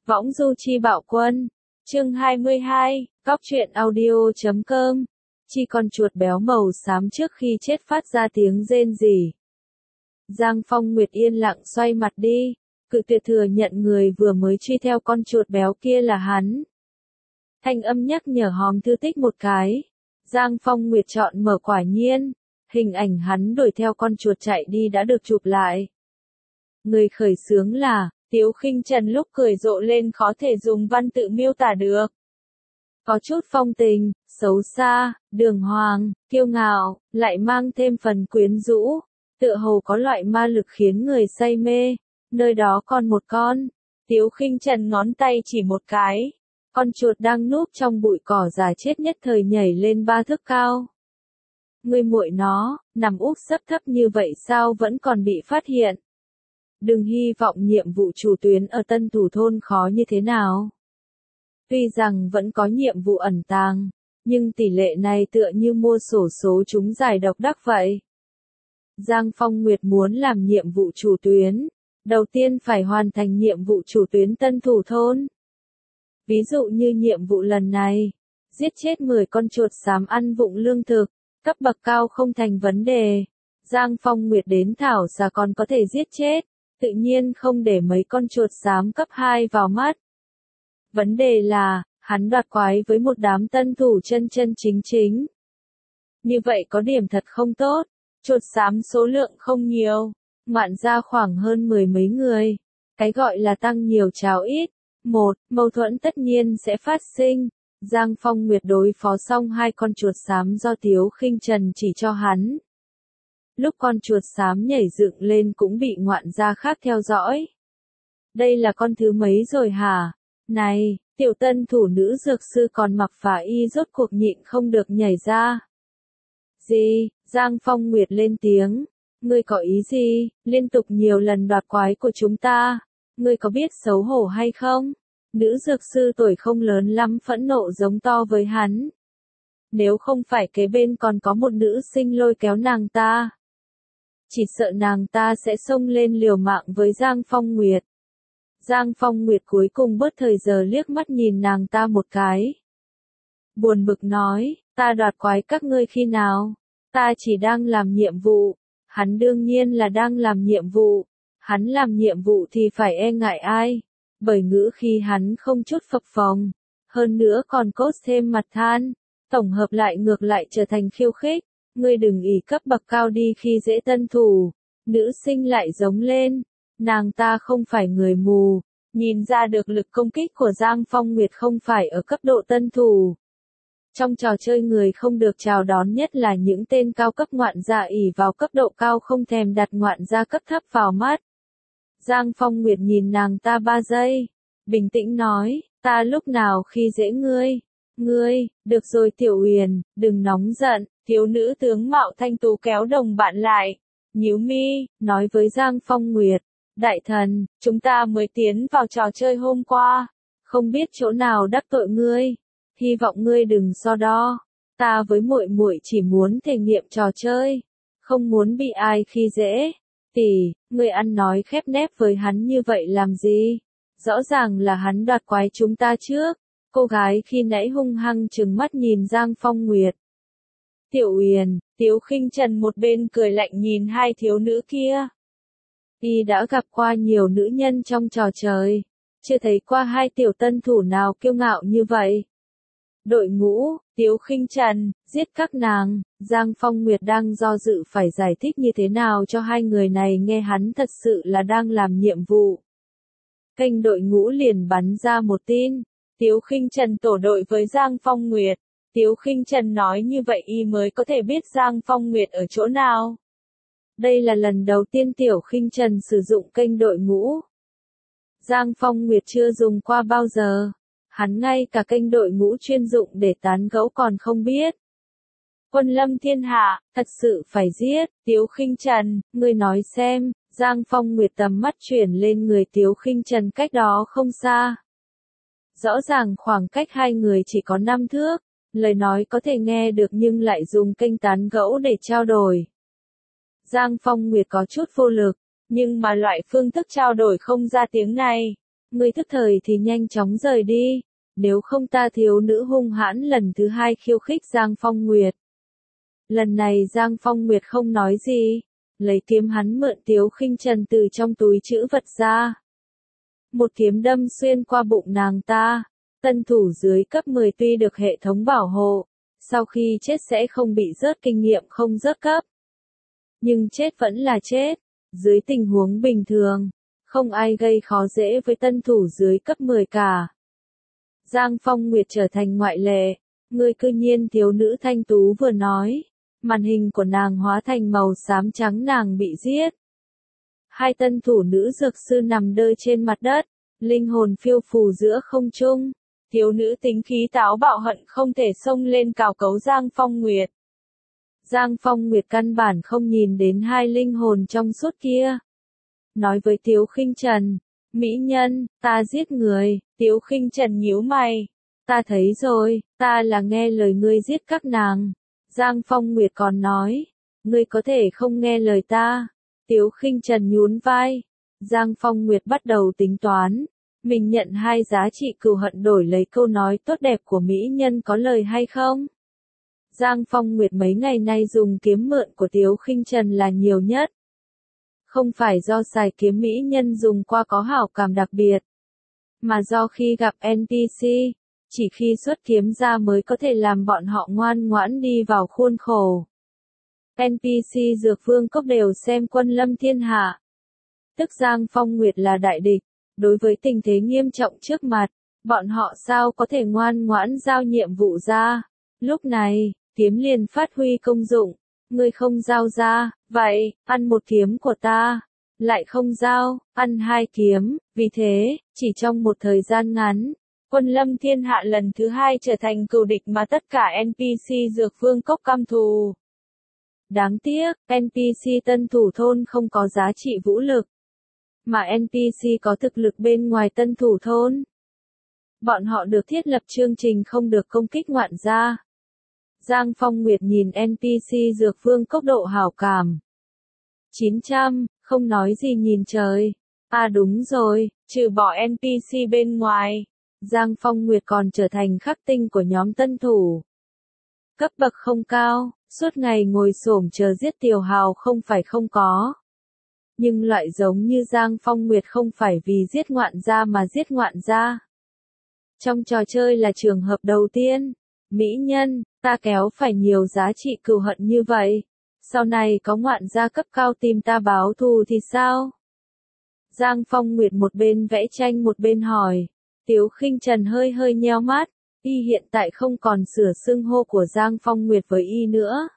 Võng du chi bạo quân. Chương 22, Góc truyện audio.com. Chi con chuột béo màu xám trước khi chết phát ra tiếng rên rỉ. Giang Phong Nguyệt yên lặng xoay mặt đi, cự tuyệt thừa nhận người vừa mới truy theo con chuột béo kia là hắn. Thanh âm nhắc nhở hòm thư tích một cái. Giang Phong Nguyệt chọn mở quả nhiên, hình ảnh hắn đuổi theo con chuột chạy đi đã được chụp lại. Người khởi xướng là Tiếu Khinh Trần, lúc cười rộ lên khó thể dùng văn tự miêu tả được. Có chút phong tình, xấu xa, đường hoàng, kiêu ngạo, lại mang thêm phần quyến rũ, tựa hồ có loại ma lực khiến người say mê. Nơi đó còn một con. Tiếu Khinh Trần ngón tay chỉ một cái. Con chuột đang núp trong bụi cỏ già chết nhất thời nhảy lên 3 thước cao. Ngươi muội nó, nằm úp sấp thấp như vậy sao vẫn còn bị phát hiện. Đừng hy vọng nhiệm vụ chủ tuyến ở Tân Thủ Thôn khó như thế nào. Tuy rằng vẫn có nhiệm vụ ẩn tàng, nhưng tỷ lệ này tựa như mua xổ số chúng giải độc đắc vậy. Giang Phong Nguyệt muốn làm nhiệm vụ chủ tuyến, đầu tiên phải hoàn thành nhiệm vụ chủ tuyến Tân Thủ Thôn. Ví dụ như nhiệm vụ lần này, giết chết 10 con chuột xám ăn vụng lương thực, cấp bậc cao không thành vấn đề. Giang Phong Nguyệt đến thảo xà còn có thể giết chết, tự nhiên không để mấy con chuột xám cấp 2 vào mắt. Vấn đề là, hắn đoạt quái với một đám tân thủ chân chính chính. Như vậy có điểm thật không tốt, chuột xám số lượng không nhiều, ngoạn ra khoảng hơn 10 mấy người. Cái gọi là tăng nhiều cháo ít. Mâu thuẫn tất nhiên sẽ phát sinh. Giang Phong Nguyệt đối phó xong 2 con chuột xám do Tiếu Khinh Trần chỉ cho hắn. Lúc con chuột xám nhảy dựng lên cũng bị ngoạn gia khác theo dõi. Đây là con thứ mấy rồi hả? Này, tiểu tân thủ nữ dược sư còn mặc phả y rốt cuộc nhịn không được nhảy ra. Gì? Giang Phong Nguyệt lên tiếng. Ngươi có ý gì? Liên tục nhiều lần đoạt quái của chúng ta. Ngươi có biết xấu hổ hay không? Nữ dược sư tuổi không lớn lắm phẫn nộ giống to với hắn. Nếu không phải kế bên còn có một nữ sinh lôi kéo nàng ta, chỉ sợ nàng ta sẽ xông lên liều mạng với Giang Phong Nguyệt. Giang Phong Nguyệt cuối cùng bớt thời giờ liếc mắt nhìn nàng ta một cái. Buồn bực nói, ta đoạt quái các ngươi khi nào? Ta chỉ đang làm nhiệm vụ. Hắn đương nhiên là đang làm nhiệm vụ. Hắn làm nhiệm vụ thì phải e ngại ai? Bởi ngữ khi hắn không chút phập phồng. Hơn nữa còn cốt thêm mặt than. Tổng hợp lại ngược lại trở thành khiêu khích. Ngươi đừng ỷ cấp bậc cao đi khi dễ tân thủ. Nữ sinh lại giống lên. Nàng ta không phải người mù. Nhìn ra được lực công kích của Giang Phong Nguyệt không phải ở cấp độ tân thủ. Trong trò chơi người không được chào đón nhất là những tên cao cấp ngoạn gia ỷ vào cấp độ cao không thèm đặt ngoạn gia cấp thấp vào mắt. Giang Phong Nguyệt nhìn nàng ta 3 giây. Bình tĩnh nói, ta lúc nào khi dễ ngươi? Ngươi, được rồi Tiểu Uyển, đừng nóng giận. Thiếu nữ tướng mạo thanh tú kéo đồng bạn lại. Nhíu mi, nói với Giang Phong Nguyệt. Đại thần, chúng ta mới tiến vào trò chơi hôm qua. Không biết chỗ nào đắc tội ngươi. Hy vọng ngươi đừng so đo. Ta với muội muội chỉ muốn thể nghiệm trò chơi. Không muốn bị ai khi dễ. Tỷ, ngươi ăn nói khép nép với hắn như vậy làm gì? Rõ ràng là hắn đoạt quái chúng ta trước. Cô gái khi nãy hung hăng trừng mắt nhìn Giang Phong Nguyệt. Tiểu Uyển, Tiếu Khinh Trần một bên cười lạnh nhìn 2 thiếu nữ kia. Y đã gặp qua nhiều nữ nhân trong trò chơi, chưa thấy qua 2 tiểu tân thủ nào kiêu ngạo như vậy. Đội ngũ, Tiếu Khinh Trần, giết các nàng. Giang Phong Nguyệt đang do dự phải giải thích như thế nào cho 2 người này nghe hắn thật sự là đang làm nhiệm vụ. Kênh đội ngũ liền bắn ra một tin. Tiếu Khinh Trần tổ đội với Giang Phong Nguyệt. Tiếu Khinh Trần nói như vậy y mới có thể biết Giang Phong Nguyệt ở chỗ nào. Đây là lần đầu tiên Tiểu Khinh Trần sử dụng kênh đội ngũ. Giang Phong Nguyệt chưa dùng qua bao giờ. Hắn ngay cả kênh đội ngũ chuyên dụng để tán gẫu còn không biết. Quân lâm thiên hạ, thật sự phải giết. Tiếu Khinh Trần, ngươi nói xem. Giang Phong Nguyệt tầm mắt chuyển lên người Tiếu Khinh Trần cách đó không xa. Rõ ràng khoảng cách 2 người chỉ có 5 thước. Lời nói có thể nghe được nhưng lại dùng kênh tán gẫu để trao đổi. Giang Phong Nguyệt có chút vô lực, nhưng mà loại phương thức trao đổi không ra tiếng này. Ngươi thức thời thì nhanh chóng rời đi, nếu không ta thiếu nữ hung hãn lần thứ hai khiêu khích Giang Phong Nguyệt. Lần này Giang Phong Nguyệt không nói gì, lấy kiếm hắn mượn Tiếu Khinh Trần từ trong túi trữ vật ra. Một kiếm đâm xuyên qua bụng nàng ta. Tân thủ dưới cấp 10 tuy được hệ thống bảo hộ, sau khi chết sẽ không bị rớt kinh nghiệm không rớt cấp. Nhưng chết vẫn là chết, dưới tình huống bình thường, không ai gây khó dễ với tân thủ dưới cấp 10 cả. Giang Phong Nguyệt trở thành ngoại lệ, người cư nhiên thiếu nữ thanh tú vừa nói, màn hình của nàng hóa thành màu xám trắng nàng bị giết. Hai tân thủ nữ dược sư nằm đơ trên mặt đất, linh hồn phiêu phù giữa không trung. Thiếu nữ tính khí táo bạo hận không thể xông lên cào cấu Giang Phong Nguyệt. Giang Phong Nguyệt căn bản không nhìn đến hai linh hồn trong suốt kia. Nói với Tiếu Khinh Trần, mỹ nhân, ta giết người. Tiếu Khinh Trần nhíu mày. Ta thấy rồi, ta là nghe lời ngươi giết các nàng. Giang Phong Nguyệt còn nói, ngươi có thể không nghe lời ta. Tiếu Khinh Trần nhún vai. Giang Phong Nguyệt bắt đầu tính toán. Mình nhận hai giá trị cừu hận đổi lấy câu nói tốt đẹp của mỹ nhân có lời hay không? Giang Phong Nguyệt mấy ngày nay dùng kiếm mượn của Tiếu Khinh Trần là nhiều nhất. Không phải do xài kiếm mỹ nhân dùng qua có hảo cảm đặc biệt, mà do khi gặp NPC, chỉ khi xuất kiếm ra mới có thể làm bọn họ ngoan ngoãn đi vào khuôn khổ. NPC Dược Vương Cốc đều xem Quân Lâm Thiên Hạ. Tức Giang Phong Nguyệt là đại địch. Đối với tình thế nghiêm trọng trước mặt, bọn họ sao có thể ngoan ngoãn giao nhiệm vụ ra. Lúc này, kiếm liền phát huy công dụng. Ngươi không giao ra, vậy, ăn một kiếm của ta. Lại không giao, ăn hai kiếm. Vì thế, chỉ trong một thời gian ngắn, Quân Lâm Thiên Hạ lần thứ hai trở thành cừu địch mà tất cả NPC Dược Vương Cốc căm thù. Đáng tiếc, NPC tân thủ thôn không có giá trị vũ lực, mà NPC có thực lực bên ngoài tân thủ thôn. Bọn họ được thiết lập chương trình không được công kích ngoạn gia. Giang Phong Nguyệt nhìn NPC Dược Vương Cốc độ hảo cảm. 900, không nói gì nhìn trời. À đúng rồi, trừ bỏ NPC bên ngoài, Giang Phong Nguyệt còn trở thành khắc tinh của nhóm tân thủ. Cấp bậc không cao, suốt ngày ngồi xổm chờ giết tiểu hào không phải không có. Nhưng loại giống như Giang Phong Nguyệt không phải vì giết ngoạn gia mà giết ngoạn gia. Trong trò chơi là trường hợp đầu tiên. Mỹ nhân, ta kéo phải nhiều giá trị cừu hận như vậy. Sau này có ngoạn gia cấp cao tìm ta báo thù thì sao? Giang Phong Nguyệt một bên vẽ tranh một bên hỏi. Tiếu Khinh Trần hơi hơi nheo mắt. Y hiện tại không còn sửa xưng hô của Giang Phong Nguyệt với Y nữa.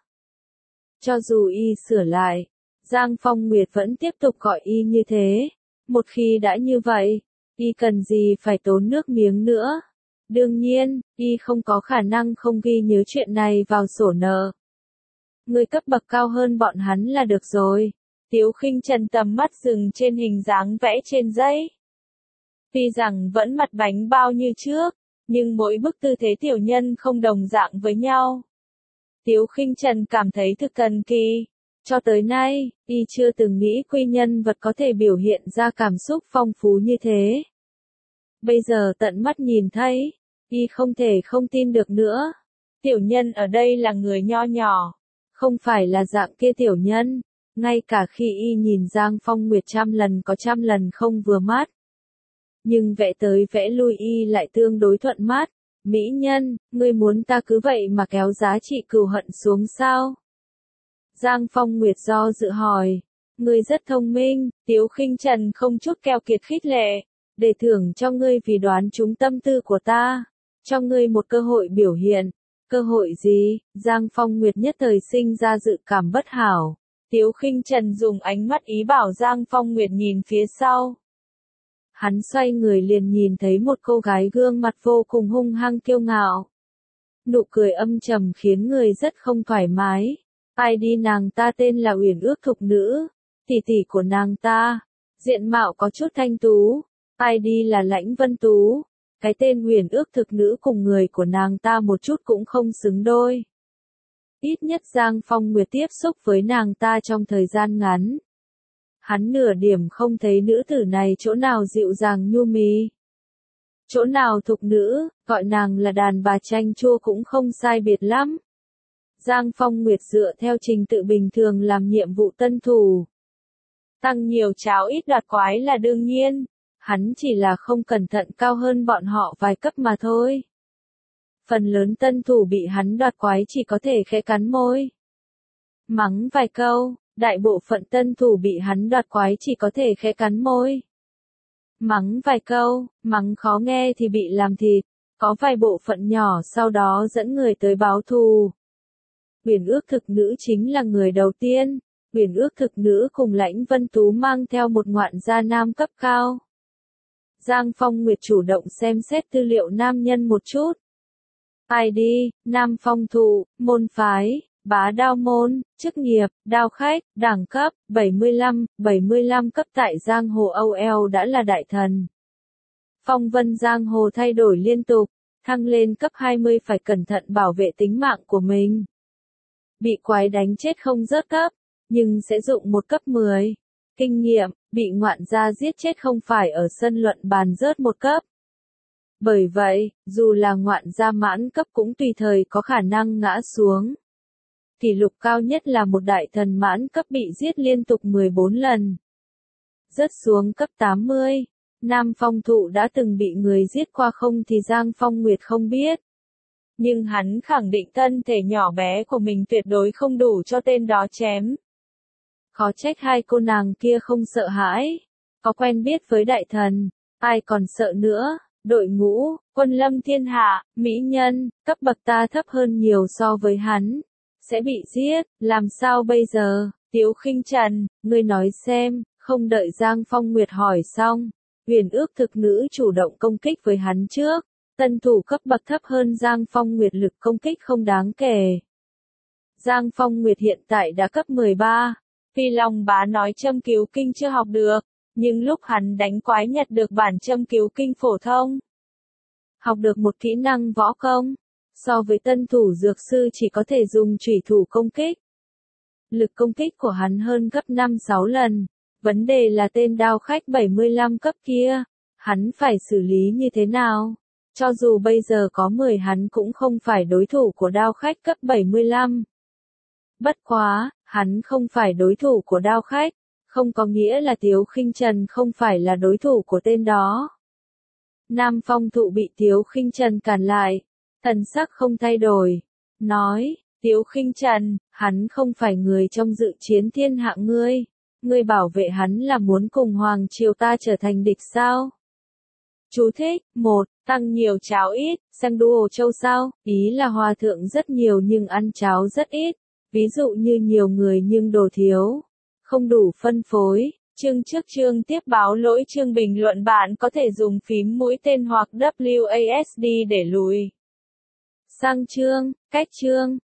Cho dù Y sửa lại, Giang Phong Nguyệt vẫn tiếp tục gọi Y như thế. Một khi đã như vậy, Y cần gì phải tốn nước miếng nữa. Đương nhiên, Y không có khả năng không ghi nhớ chuyện này vào sổ nợ. Người cấp bậc cao hơn bọn hắn là được rồi. Tiếu Khinh Trần tầm mắt dừng trên hình dáng vẽ trên giấy. Tuy rằng vẫn mặt bánh bao như trước, nhưng mỗi bức tư thế tiểu nhân không đồng dạng với nhau. Tiếu Khinh Trần cảm thấy thực thần kỳ. Cho tới nay, Y chưa từng nghĩ quy nhân vật có thể biểu hiện ra cảm xúc phong phú như thế. Bây giờ tận mắt nhìn thấy, Y không thể không tin được nữa. Tiểu nhân ở đây là người nho nhỏ, không phải là dạng kia tiểu nhân. Ngay cả khi Y nhìn Giang Phong Nguyệt trăm lần có trăm lần không vừa mắt. Nhưng vẽ tới vẽ lui Y lại tương đối thuận mắt. Mỹ nhân, ngươi muốn ta cứ vậy mà kéo giá trị cừu hận xuống sao? Giang Phong Nguyệt do dự hỏi. Ngươi rất thông minh, Tiếu Khinh Trần không chút keo kiệt khích lệ. Để thưởng cho ngươi vì đoán trúng tâm tư của ta. Cho ngươi một cơ hội biểu hiện. Cơ hội gì? Giang Phong Nguyệt nhất thời sinh ra dự cảm bất hảo. Tiếu Khinh Trần dùng ánh mắt ý bảo Giang Phong Nguyệt nhìn phía sau. Hắn xoay người liền nhìn thấy một cô gái gương mặt vô cùng hung hăng kiêu ngạo. Nụ cười âm trầm khiến người rất không thoải mái. ID nàng ta tên là Uyển Ước Thục Nữ, tỷ tỷ của nàng ta. Diện mạo có chút thanh tú. ID là Lãnh Vân Tú. Cái tên Uyển Ước Thực Nữ cùng người của nàng ta một chút cũng không xứng đôi. Ít nhất Giang Phong Nguyệt tiếp xúc với nàng ta trong thời gian ngắn. Hắn nửa điểm không thấy nữ tử này chỗ nào dịu dàng nhu mì, chỗ nào thục nữ, gọi nàng là đàn bà chanh chua cũng không sai biệt lắm. Giang Phong Nguyệt dựa theo trình tự bình thường làm nhiệm vụ tân thủ. Tăng nhiều cháo ít đoạt quái là đương nhiên, hắn chỉ là không cẩn thận cao hơn bọn họ vài cấp mà thôi. Phần lớn tân thủ bị hắn đoạt quái chỉ có thể khẽ cắn môi, mắng vài câu, đại bộ phận tân thủ bị hắn đoạt quái chỉ có thể khẽ cắn môi, mắng vài câu, mắng khó nghe thì bị làm thịt, có vài bộ phận nhỏ sau đó dẫn người tới báo thù. Huyền ước thực nữ chính là người đầu tiên, huyền ước thực nữ cùng Lãnh Vân Tú mang theo một ngoạn gia nam cấp cao. Giang Phong Nguyệt chủ động xem xét tư liệu nam nhân một chút. ID, nam phong thụ, môn phái, bá đao môn, chức nghiệp, đao khách, đẳng cấp, 75 cấp tại Giang Hồ OL đã là đại thần. Phong vân Giang Hồ thay đổi liên tục, thăng lên cấp 20 phải cẩn thận bảo vệ tính mạng của mình. Bị quái đánh chết không rớt cấp, nhưng sẽ dụng một cấp 10. Kinh nghiệm, bị ngoạn gia giết chết không phải ở sân luận bàn rớt một cấp. Bởi vậy, dù là ngoạn gia mãn cấp cũng tùy thời có khả năng ngã xuống. Kỷ lục cao nhất là một đại thần mãn cấp bị giết liên tục 14 lần. Rớt xuống cấp 80. Nam Phong Thụ đã từng bị người giết qua không thì Giang Phong Nguyệt không biết. Nhưng hắn khẳng định thân thể nhỏ bé của mình tuyệt đối không đủ cho tên đó chém. Khó trách hai cô nàng kia không sợ hãi. Có quen biết với đại thần, ai còn sợ nữa. Đội ngũ, quân lâm thiên hạ, mỹ nhân, cấp bậc ta thấp hơn nhiều so với hắn. Sẽ bị giết, làm sao bây giờ? Tiếu Khinh Trần, ngươi nói xem, không đợi Giang Phong Nguyệt hỏi xong. Huyền ước thực nữ chủ động công kích với hắn trước. Tân thủ cấp bậc thấp hơn Giang Phong Nguyệt lực công kích không đáng kể. Giang Phong Nguyệt hiện tại đã cấp 13. Phi Long Bá nói châm cứu kinh chưa học được, nhưng lúc hắn đánh quái nhặt được bản châm cứu kinh phổ thông. Học được một kỹ năng võ công, so với tân thủ dược sư chỉ có thể dùng chủy thủ công kích. Lực công kích của hắn hơn gấp 5-6 lần, vấn đề là tên đao khách 75 cấp kia, hắn phải xử lý như thế nào? Cho dù bây giờ có 10 hắn cũng không phải đối thủ của đao khách cấp 75. Bất quá, hắn không phải đối thủ của đao khách, không có nghĩa là Tiếu Khinh Trần không phải là đối thủ của tên đó. Nam Phong Thụ bị Tiếu Khinh Trần cản lại, thần sắc không thay đổi, nói, Tiếu Khinh Trần, hắn không phải người trong dự chiến thiên hạ ngươi bảo vệ hắn là muốn cùng Hoàng Triều ta trở thành địch sao? Chú thích, 1, tăng nhiều cháo ít, sang đua châu sao, ý là hòa thượng rất nhiều nhưng ăn cháo rất ít, ví dụ như nhiều người nhưng đồ thiếu, không đủ phân phối. Chương trước chương tiếp báo lỗi chương bình luận bạn có thể dùng phím mũi tên hoặc WASD để lùi sang chương, cách chương.